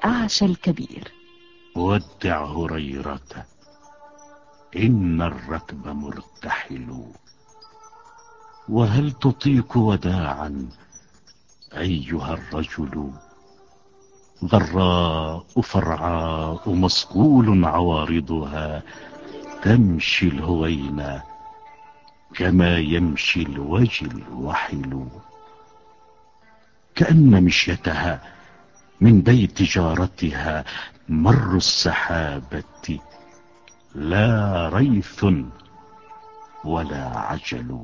الأعشى الكبير. ودع هريرة، إن الركب مرتحل. وهل تطيق وداعا أيها الرجل؟ ضراء فرعاء مصقول عوارضها، تمشي الهوينا كما يمشي الوجل وحل. كأن مشيتها من بيت جارتها مر السحابة، لا ريث ولا عجل.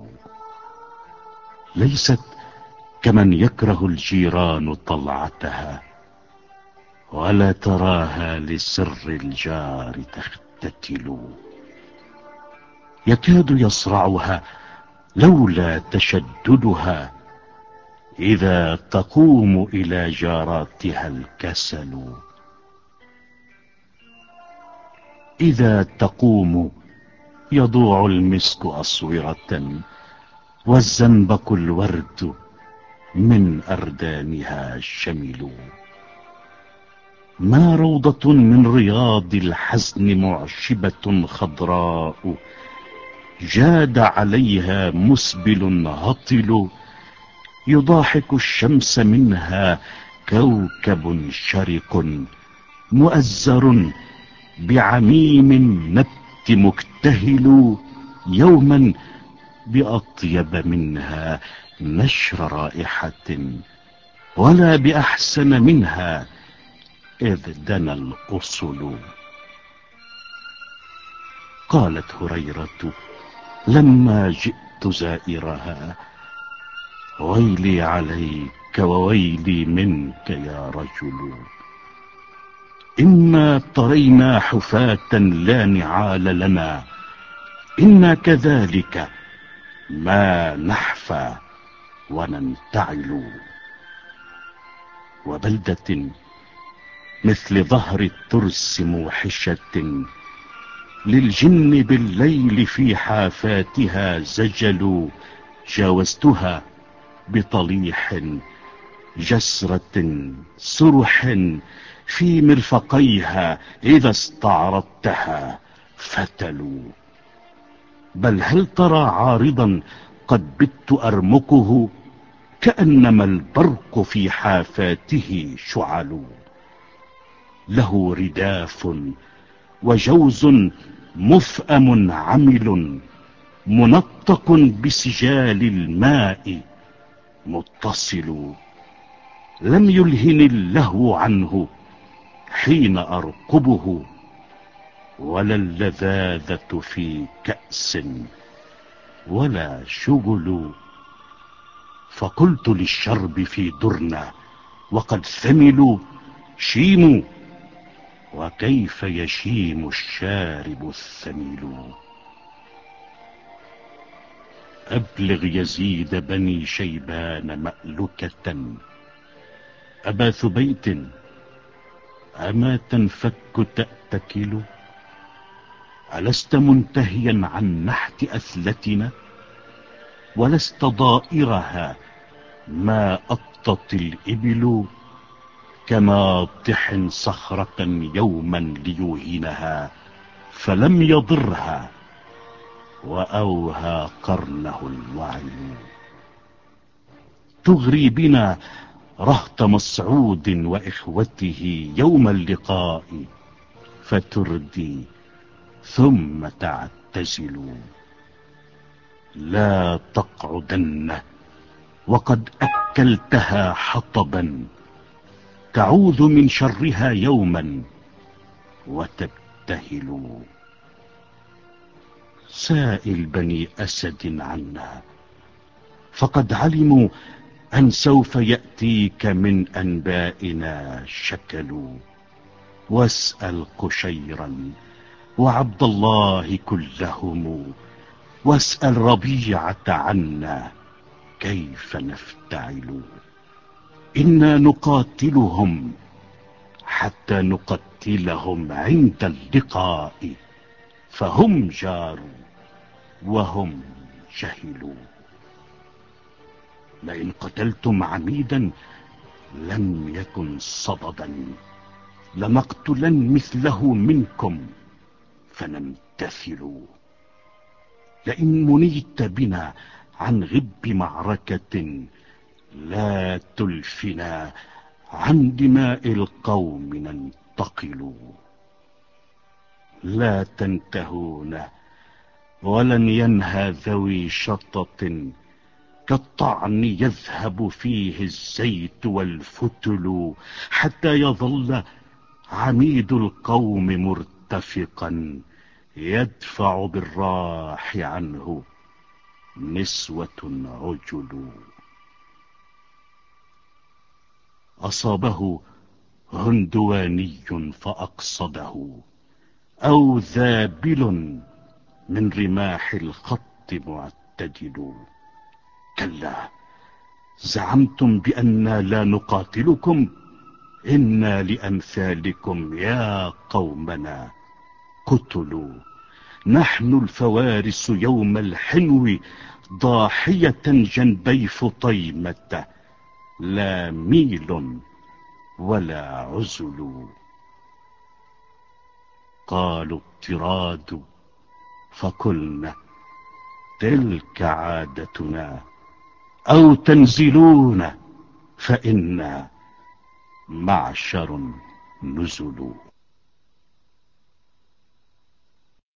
ليست كمن يكره الجيران طلعتها، ولا تراها لسر الجار تختتل. يكاد يصرعها لولا تشددها، إذا تقوم إلى جاراتها الكسل. إذا تقوم يضوع المسك أصورة، والزنبق الورد من أردانها شمل. ما روضة من رياض الحزن معشبة خضراء، جاد عليها مسبل هطل. يضاحك الشمس منها كوكب شرق، مؤزر بعميم النبت مكتهل. يوما بأطيب منها نشر رائحة، ولا بأحسن منها إذ دنا الأصل. قالت هريرة لما جئت زائرها: ويلي عليك وويلي منك يا رجل. إنا طرينا حفاة لا نعال لنا، إنا كذلك ما نحفى وننتعل. وبلدة مثل ظهر الترس موحشة، للجن بالليل في حافاتها زجل. جاوزتها بطليح جسرة سرح، في مرفقيها إذا استعرضتها فتلوا. بل هل ترى عارضا قد بت أرمكه، كأنما البرق في حافاته شعل. له رداف وجوز مفأم عمل، منطق بسجال الماء متصل. لم يلهني اللهو عنه حين أرقبه، ولا اللذاذة في كأس ولا شغل. فقلت للشرب في درنا وقد ثملوا: شيموا، وكيف يشيم الشارب الثمل. أبلغ يزيد بني شيبان مألكة: أبا ثبيت، أما تنفك تأتكل؟ ألست منتهيا عن نحت أثلتنا؟ ولست ضائرها ما أطت الإبل؟ كماطح صخرة يوما ليوهنها، فلم يضرها وأوهى قرنه الوعي. تغري بنا رهط مسعود وإخوته يوم اللقاء، فتردي ثم تعتزل. لا تقعدن وقد أكلتها حطبا، تعوذ من شرها يوما وتبتهل. سائل بني أسد عنا، فقد علموا أن سوف يأتيك من أنبائنا شكل. واسأل قشيرا وعبد الله كلهم، واسأل ربيعة عنا كيف نفتعل. إنا نقاتلهم حتى نقتلهم عند اللقاء، فهم جاروا وهم جهلوا. لئن قتلتم عميدا لم يكن صددا، لنقتلن مثله منكم فنمتثل. لئن منيت بنا عن غب معركة لا تلفنا عن دماء القوم ننتقل. لا تنتهون ولن ينهى ذوي شطط كالطعن يذهب فيه الزيت والفتل حتى يظل عميد القوم مرتفقا يدفع بالراح عنه نسوة عجل. أصابه هندواني فأقصده أو ذابل من رماح الخط معتدل. كلا زعمتم بأننا لا نقاتلكم، إنا لأمثالكم يا قومنا قتلوا. نحن الفوارس يوم الحنو ضاحية جنبي فطيمة لا ميل ولا عزل. قالوا اضطراد فقلنا تلك عادتنا أو تنزلون فإنا معشر نزل.